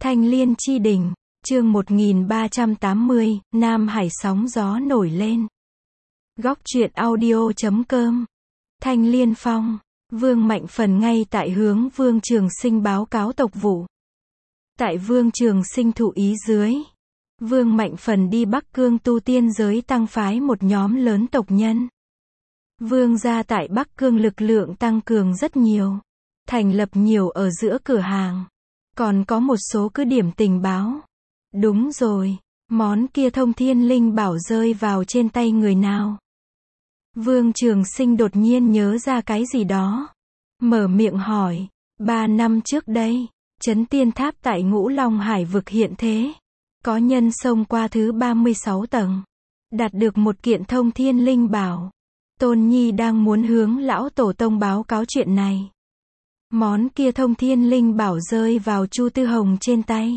Thanh Liên Chi Đỉnh, chương 1380, Nam Hải sóng gió nổi lên. Góc truyện audio.com. Thanh Liên Phong, Vương Mạnh Phần ngay tại hướng Vương Trường Sinh báo cáo tộc vụ. Tại Vương Trường Sinh thụ ý dưới, Vương Mạnh Phần đi Bắc Cương tu tiên giới tăng phái một nhóm lớn tộc nhân. Vương gia tại Bắc Cương lực lượng tăng cường rất nhiều, thành lập nhiều ở giữa cửa hàng. Còn có một số cứ điểm tình báo. Đúng rồi, món kia Thông Thiên Linh Bảo rơi vào trên tay người nào? Vương Trường Sinh đột nhiên nhớ ra cái gì đó. Mở miệng hỏi, 3 năm trước đây, Trấn Tiên Tháp tại Ngũ Long Hải vực hiện thế. Có nhân xông qua thứ 36 tầng. Đạt được một kiện Thông Thiên Linh Bảo. Tôn Nhi đang muốn hướng lão tổ tông báo cáo chuyện này. Món kia Thông Thiên Linh Bảo rơi vào Chu Tư Hồng trên tay.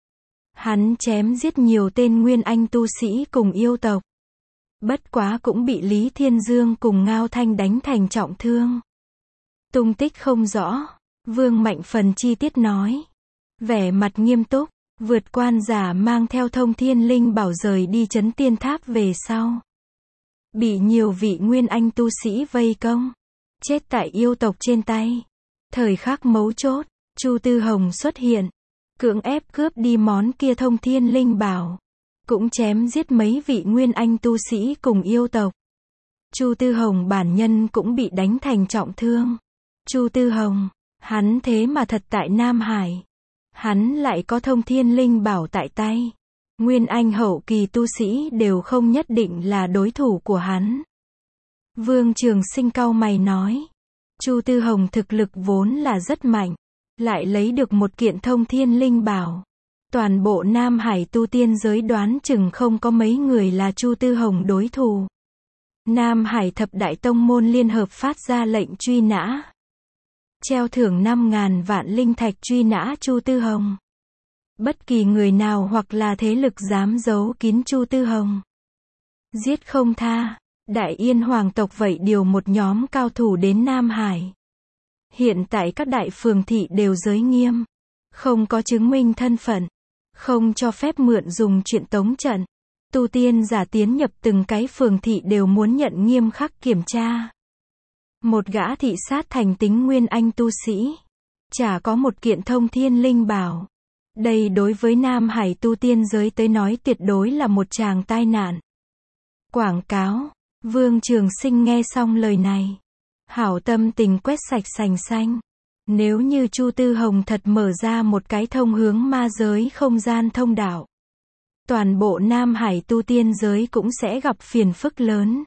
Hắn chém giết nhiều tên nguyên anh tu sĩ cùng yêu tộc. Bất quá cũng bị Lý Thiên Dương cùng Ngao Thanh đánh thành trọng thương. Tung tích không rõ. Vương Mạnh Phần chi tiết nói. Vẻ mặt nghiêm túc, vượt quan giả mang theo Thông Thiên Linh Bảo rời đi Trấn Tiên Tháp về sau. Bị nhiều vị nguyên anh tu sĩ vây công. Chết tại yêu tộc trên tay. Thời khắc mấu chốt, Chu Tư Hồng xuất hiện, cưỡng ép cướp đi món kia Thông Thiên Linh Bảo, cũng chém giết mấy vị nguyên anh tu sĩ cùng yêu tộc. Chu Tư Hồng bản nhân cũng bị đánh thành trọng thương. Chu Tư Hồng, hắn thế mà thật tại Nam Hải. Hắn lại có Thông Thiên Linh Bảo tại tay. Nguyên anh hậu kỳ tu sĩ đều không nhất định là đối thủ của hắn. Vương Trường Sinh cau mày nói. Chu Tư Hồng thực lực vốn là rất mạnh, lại lấy được một kiện Thông Thiên Linh Bảo. Toàn bộ Nam Hải tu tiên giới đoán chừng không có mấy người là Chu Tư Hồng đối thủ. Nam Hải thập đại tông môn liên hợp phát ra lệnh truy nã. Treo thưởng 5.000 vạn linh thạch truy nã Chu Tư Hồng. Bất kỳ người nào hoặc là thế lực dám giấu kín Chu Tư Hồng, giết không tha. Đại Yên Hoàng tộc vậy điều một nhóm cao thủ đến Nam Hải. Hiện tại các đại phường thị đều giới nghiêm. Không có chứng minh thân phận. Không cho phép mượn dùng chuyện tống trận. Tu tiên giả tiến nhập từng cái phường thị đều muốn nhận nghiêm khắc kiểm tra. Một gã thị sát thành tính nguyên anh tu sĩ. Chả có một kiện Thông Thiên Linh Bảo. Đây đối với Nam Hải tu tiên giới tới nói tuyệt đối là một tràng tai nạn. Quảng cáo. Vương Trường Sinh nghe xong lời này, hảo tâm tình quét sạch sành xanh. Nếu như Chu Tư Hồng thật mở ra một cái thông hướng ma giới không gian thông đạo, toàn bộ Nam Hải tu tiên giới cũng sẽ gặp phiền phức lớn.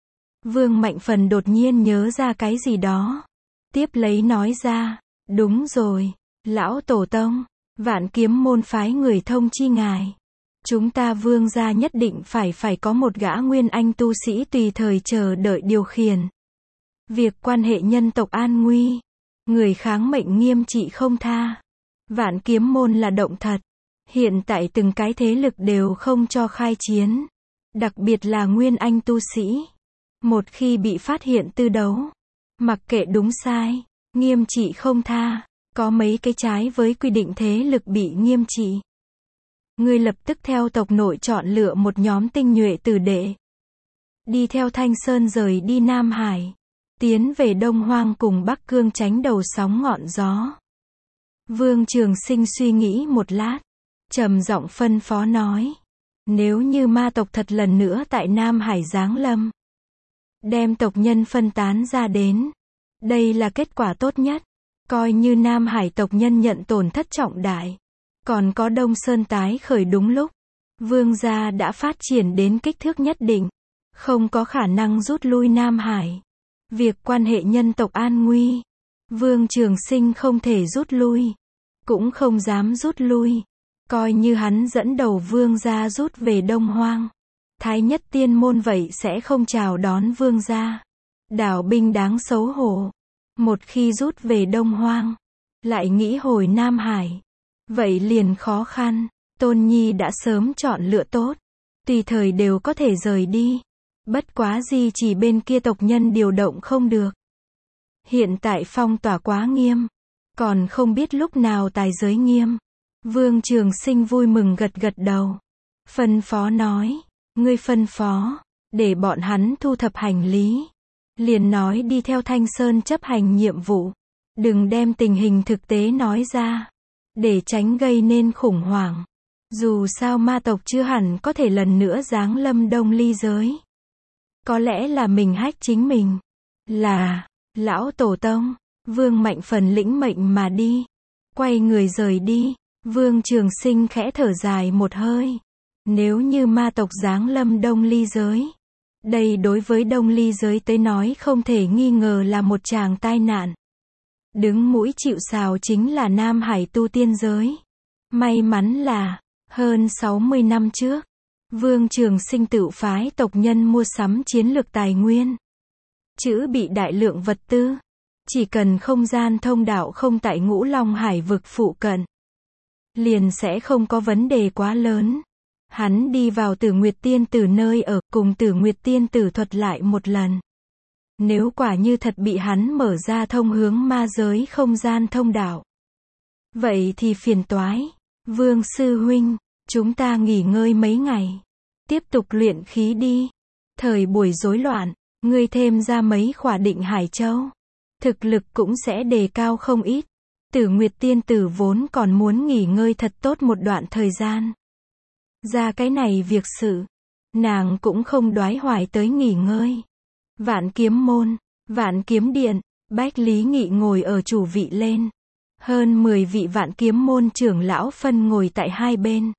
Vương Mạnh Phần đột nhiên nhớ ra cái gì đó. Tiếp lấy nói ra, đúng rồi, lão tổ tông, Vạn Kiếm môn phái người thông chi ngài. Chúng ta Vương gia nhất định phải có một gã nguyên anh tu sĩ tùy thời chờ đợi điều khiển. Việc quan hệ nhân tộc an nguy, người kháng mệnh nghiêm trị không tha. Vạn Kiếm môn là động thật. Hiện tại từng cái thế lực đều không cho khai chiến. Đặc biệt là nguyên anh tu sĩ. Một khi bị phát hiện tư đấu, mặc kệ đúng sai, nghiêm trị không tha. Có mấy cái trái với quy định thế lực bị nghiêm trị. Ngươi lập tức theo tộc nội chọn lựa một nhóm tinh nhuệ tử đệ. Đi theo Thanh Sơn rời đi Nam Hải. Tiến về Đông Hoang cùng Bắc Cương tránh đầu sóng ngọn gió. Vương Trường Sinh suy nghĩ một lát. Trầm giọng phân phó nói. Nếu như ma tộc thật lần nữa tại Nam Hải giáng lâm. Đem tộc nhân phân tán ra đến. Đây là kết quả tốt nhất. Coi như Nam Hải tộc nhân nhận tổn thất trọng đại. Còn có Đông Sơn tái khởi đúng lúc. Vương gia đã phát triển đến kích thước nhất định. Không có khả năng rút lui Nam Hải. Việc quan hệ nhân tộc an nguy. Vương Trường Sinh không thể rút lui. Cũng không dám rút lui. Coi như hắn dẫn đầu Vương gia rút về Đông Hoang. Thái Nhất Tiên môn vậy sẽ không chào đón Vương gia. Đảo binh đáng xấu hổ. Một khi rút về Đông Hoang, lại nghĩ hồi Nam Hải. Vậy liền khó khăn. Tôn Nhi đã sớm chọn lựa tốt. Tùy thời đều có thể rời đi. Bất quá gì chỉ bên kia tộc nhân điều động không được. Hiện tại phong tỏa quá nghiêm. Còn không biết lúc nào tài giới nghiêm. Vương Trường Sinh vui mừng gật gật đầu. Phân phó nói, ngươi phân phó, để bọn hắn thu thập hành lý. Liền nói đi theo Thanh Sơn chấp hành nhiệm vụ. Đừng đem tình hình thực tế nói ra, để tránh gây nên khủng hoảng. Dù sao ma tộc chưa hẳn có thể lần nữa giáng lâm Đông Ly giới. Có lẽ là mình hách chính mình. Là, lão tổ tông, Vương Mạnh Phần lĩnh mệnh mà đi. Quay người rời đi, Vương Trường Sinh khẽ thở dài một hơi. Nếu như ma tộc giáng lâm Đông Ly giới, đây đối với Đông Ly giới tới nói không thể nghi ngờ là một tràng tai nạn. Đứng mũi chịu sào chính là Nam Hải tu tiên giới. May mắn là, hơn 60 năm trước, Vương Trường Sinh tự phái tộc nhân mua sắm chiến lược tài nguyên. Chữ bị đại lượng vật tư. Chỉ cần không gian thông đạo không tại Ngũ Long Hải vực phụ cận, liền sẽ không có vấn đề quá lớn. Hắn đi vào Tử Nguyệt Tiên Tử nơi ở, cùng Tử Nguyệt Tiên Tử thuật lại một lần. Nếu quả như thật bị hắn mở ra thông hướng ma giới không gian thông đạo, vậy thì phiền toái. Vương sư huynh, chúng ta nghỉ ngơi mấy ngày, tiếp tục luyện khí đi. Thời buổi rối loạn, ngươi thêm ra mấy khỏa Định Hải Châu, thực lực cũng sẽ đề cao không ít. Tử Nguyệt Tiên Tử vốn còn muốn nghỉ ngơi thật tốt một đoạn thời gian. Ra cái này việc sự, nàng cũng không đoái hoài tới nghỉ ngơi. Vạn Kiếm Môn, Vạn Kiếm Điện, Bách Lý Nghị ngồi ở chủ vị lên. Hơn 10 vị Vạn Kiếm Môn trưởng lão phân ngồi tại hai bên.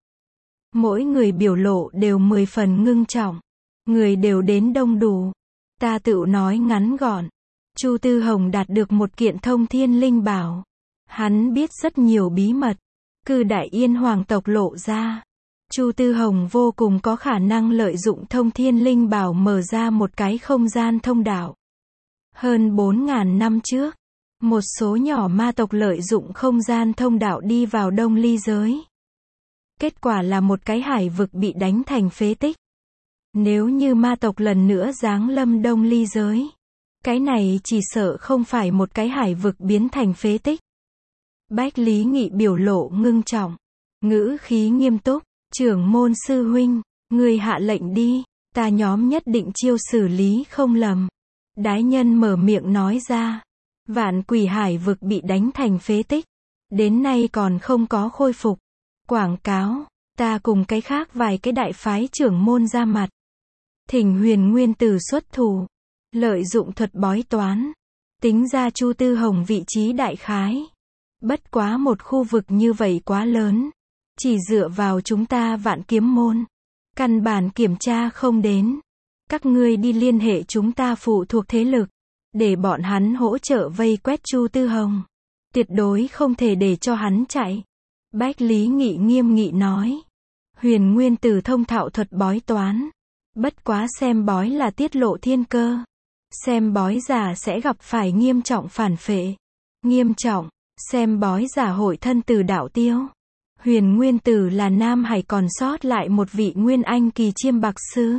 Mỗi người biểu lộ đều 10 phần ngưng trọng. Người đều đến đông đủ. Ta tự nói ngắn gọn. Chu Tư Hồng đạt được một kiện thông thiên linh bảo. Hắn biết rất nhiều bí mật. Cư Đại Yên hoàng tộc lộ ra. Chu Tư Hồng vô cùng có khả năng lợi dụng thông thiên linh bảo mở ra một cái không gian thông đạo. Hơn 4.000 năm trước, một số nhỏ ma tộc lợi dụng không gian thông đạo đi vào Đông Ly giới. Kết quả là một cái hải vực bị đánh thành phế tích. Nếu như ma tộc lần nữa giáng lâm Đông Ly giới, cái này chỉ sợ không phải một cái hải vực biến thành phế tích. Bách Lý Nghị biểu lộ ngưng trọng, ngữ khí nghiêm túc. Trưởng môn sư huynh, người hạ lệnh đi, ta nhóm nhất định chiêu xử lý không lầm. Đái nhân mở miệng nói ra. Vạn Quỷ hải vực bị đánh thành phế tích, đến nay còn không có khôi phục. Quảng cáo, ta cùng cái khác vài cái đại phái trưởng môn ra mặt. Thỉnh Huyền Nguyên Tử xuất thủ, lợi dụng thuật bói toán, tính ra Chu Tư Hồng vị trí đại khái. Bất quá một khu vực như vậy quá lớn. Chỉ dựa vào chúng ta Vạn Kiếm Môn, căn bản kiểm tra không đến. Các ngươi đi liên hệ chúng ta phụ thuộc thế lực, để bọn hắn hỗ trợ vây quét Chu Tư Hồng. Tuyệt đối không thể để cho hắn chạy. Bách Lý Nghị nghiêm nghị nói. Huyền Nguyên Tử thông thạo thuật bói toán. Bất quá xem bói là tiết lộ thiên cơ. Xem bói giả sẽ gặp phải nghiêm trọng phản phệ. Nghiêm trọng, xem bói giả hội thân từ đạo tiêu. Huyền Nguyên Tử là Nam Hải còn sót lại một vị Nguyên Anh kỳ chiêm bạc sư.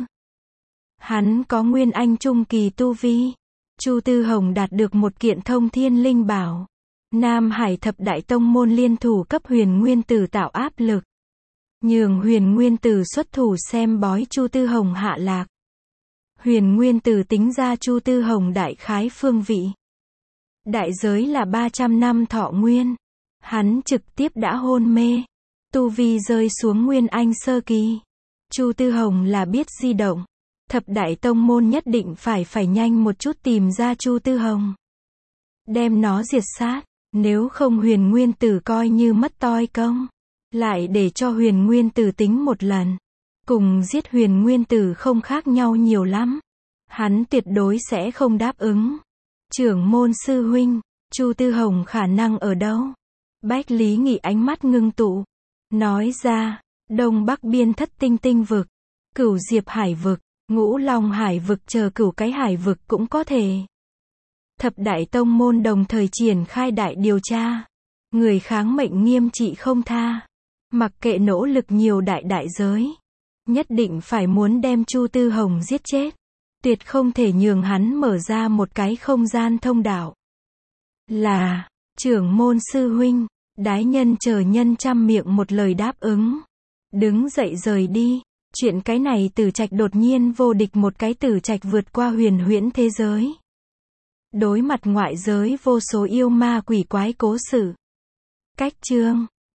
Hắn có Nguyên Anh trung kỳ tu vi. Chu Tư Hồng đạt được một kiện thông thiên linh bảo. Nam Hải thập đại tông môn liên thủ cấp Huyền Nguyên Tử tạo áp lực. Nhường Huyền Nguyên Tử xuất thủ xem bói Chu Tư Hồng hạ lạc. Huyền Nguyên Tử tính ra Chu Tư Hồng đại khái phương vị. Đại giới là 300 năm thọ nguyên. Hắn trực tiếp đã hôn mê. Tu vi rơi xuống Nguyên Anh sơ kỳ. Chu Tư Hồng là biết di động. Thập đại tông môn nhất định phải nhanh một chút tìm ra Chu Tư Hồng. Đem nó diệt sát. Nếu không Huyền Nguyên Tử coi như mất toi công. Lại để cho Huyền Nguyên Tử tính một lần. Cùng giết Huyền Nguyên Tử không khác nhau nhiều lắm. Hắn tuyệt đối sẽ không đáp ứng. Trưởng môn sư huynh, Chu Tư Hồng khả năng ở đâu? Bách Lý Nghị ánh mắt ngưng tụ. Nói ra, Đông Bắc biên Thất Tinh Tinh vực, Cửu Diệp hải vực, Ngũ Long hải vực chờ cửu cái hải vực cũng có thể. Thập đại tông môn đồng thời triển khai đại điều tra. Người kháng mệnh nghiêm trị không tha. Mặc kệ nỗ lực nhiều đại giới. Nhất định phải muốn đem Chu Tư Hồng giết chết. Tuyệt không thể nhường hắn mở ra một cái không gian thông đạo. Là, trưởng môn sư huynh, Đái nhân chờ nhân trăm miệng một lời đáp ứng. Đứng dậy rời đi. Chuyện cái này Tử Trạch đột nhiên vô địch một cái Tử Trạch vượt qua huyền huyễn thế giới. Đối mặt ngoại giới vô số yêu ma quỷ quái cố sự. Cách chương